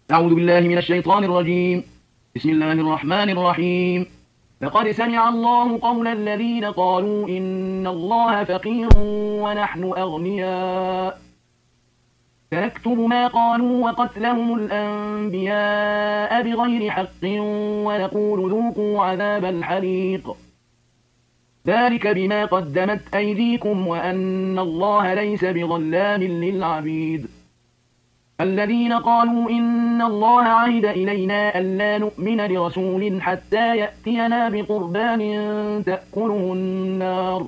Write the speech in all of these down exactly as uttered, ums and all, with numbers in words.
أعوذ بالله من الشيطان الرجيم. بسم الله الرحمن الرحيم. لقد سمع الله قول الذين قالوا إن الله فقير ونحن أغنياء سنكتب ما قالوا وقتلهم الأنبياء بغير حق ونقول ذوقوا عذاب الحريق ذلك بما قدمت أيديكم وأن الله ليس بظلام للعبيد. الذين قالوا إن الله عهد إلينا ألا نؤمن لرسول حتى يأتينا بقربان تأكله النار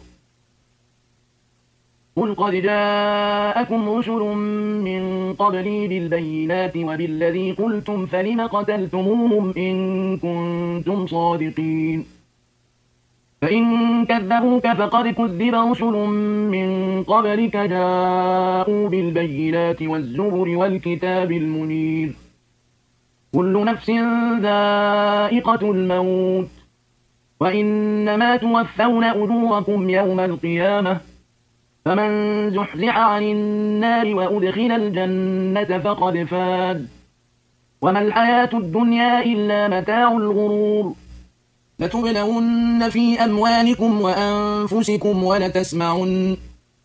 قل قد جاءكم رسل من قبلي بالبينات وبالذي قلتم فلم قتلتموهم إن كنتم صادقين فإن كذبوك فقد كذب رسل من قبلك جاءوا بالبينات والزبر والكتاب المنير كل نفس ذائقة الموت وإنما توفون أجوركم يوم القيامة فمن زحزح عن النار وأدخل الجنة فقد فاز وما الحياة الدنيا إلا متاع الغرور. لتبلون في أموالكم وأنفسكم ولتسمعن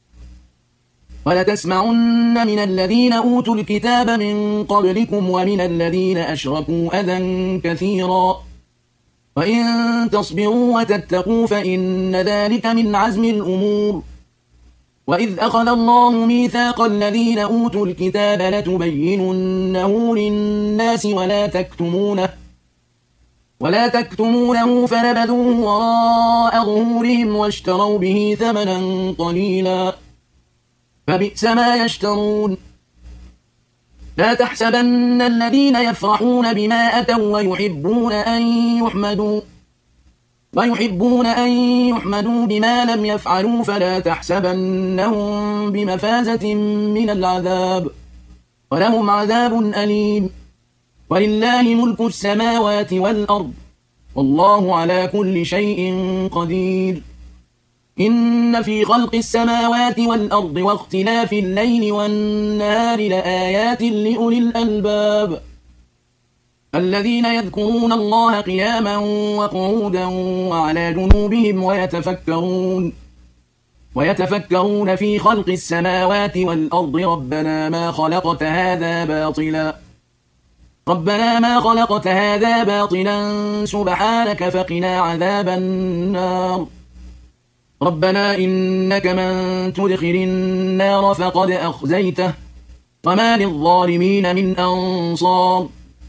ولتسمعن من الذين أوتوا الكتاب من قبلكم ومن الذين أشركوا أذى كثيرا وإن تصبروا وتتقوا فإن ذلك من عزم الأمور. وإذ أخذ الله ميثاق الذين أوتوا الكتاب لتبيننه للناس ولا تكتمونه ولا تكتمونه فنبذوه وراء ظهورهم واشتروا به ثمنا قليلا فبئس ما يشترون. لا تحسبن الذين يفرحون بما أتوا ويحبون أن يحمدوا ويحبون أن يحمدوا بما لم يفعلوا فلا تحسبنهم بمفازة من العذاب ولهم عذاب أليم. ولله ملك السماوات والأرض والله على كل شيء قدير. إن في خلق السماوات والأرض واختلاف الليل والنهار لآيات لأولي الألباب الذين يذكرون الله قياما وقعودا وعلى جنوبهم ويتفكرون ويتفكرون في خلق السماوات والأرض ربنا ما خلقت هذا باطلا ربنا ما خلقت هذا باطلا سبحانك فقنا عذاب النار. ربنا إنك من تدخل النار فقد أخزيته وما للظالمين من أنصار.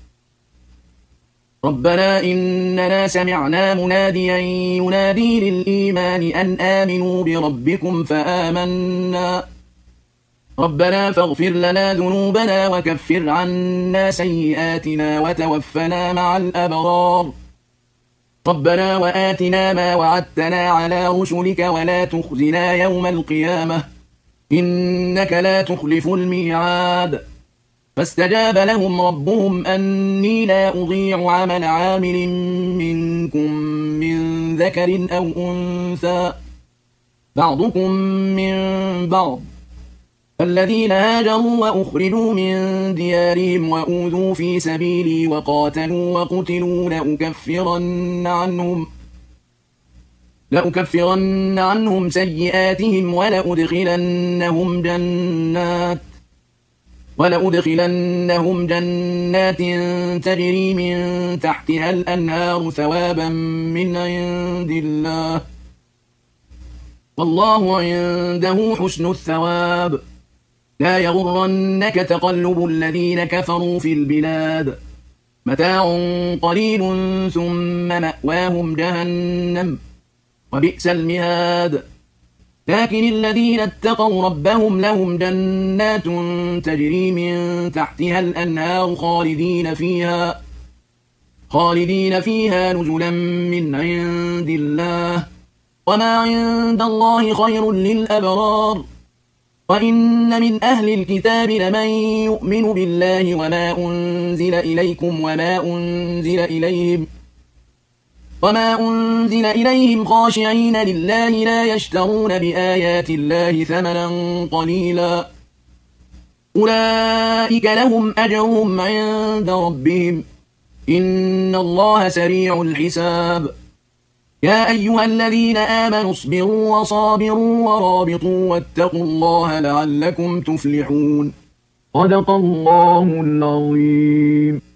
ربنا إننا سمعنا مناديا ينادي للإيمان أن آمنوا بربكم فآمنا ربنا فاغفر لنا ذنوبنا وكفر عنا سيئاتنا وتوفنا مع الأبرار. ربنا وآتنا ما وعدتنا على رسلك ولا تخزنا يوم القيامة إنك لا تخلف الميعاد. فاستجاب لهم ربهم أني لا أضيع عمل عامل منكم من ذكر أو أنثى بعضكم من بعض الذين هاجروا وأخرجوا من ديارهم وأوذوا في سبيلي وقاتلوا وقتلوا لأكفرن عنهم لأكفرن عنهم سيئاتهم ولأدخلنهم جنات ولأدخلنهم جنات تجري من تحتها الأنهار ثوابا من عند الله والله عنده حسن الثواب. لا يغرنك تقلب الذين كفروا في البلاد متاع قليل ثم مأواهم جهنم وبئس المهاد. لكن الذين اتقوا ربهم لهم جنات تجري من تحتها الأنهار خالدين فيها خالدين فيها نزلا من عند الله وما عند الله خير للأبرار. وإن من أهل الكتاب لمن يؤمن بالله وما أنزل إليكم وما أنزل إليهم وما أنزل إليهم خاشعين لله لا يشترون بآيات الله ثمنا قليلا أولئك لهم أجرهم عند ربهم إن الله سريع الحساب يا أيها الذين آمنوا اصبروا وصابروا ورابطوا واتقوا الله لعلكم تفلحون صدق الله العظيم.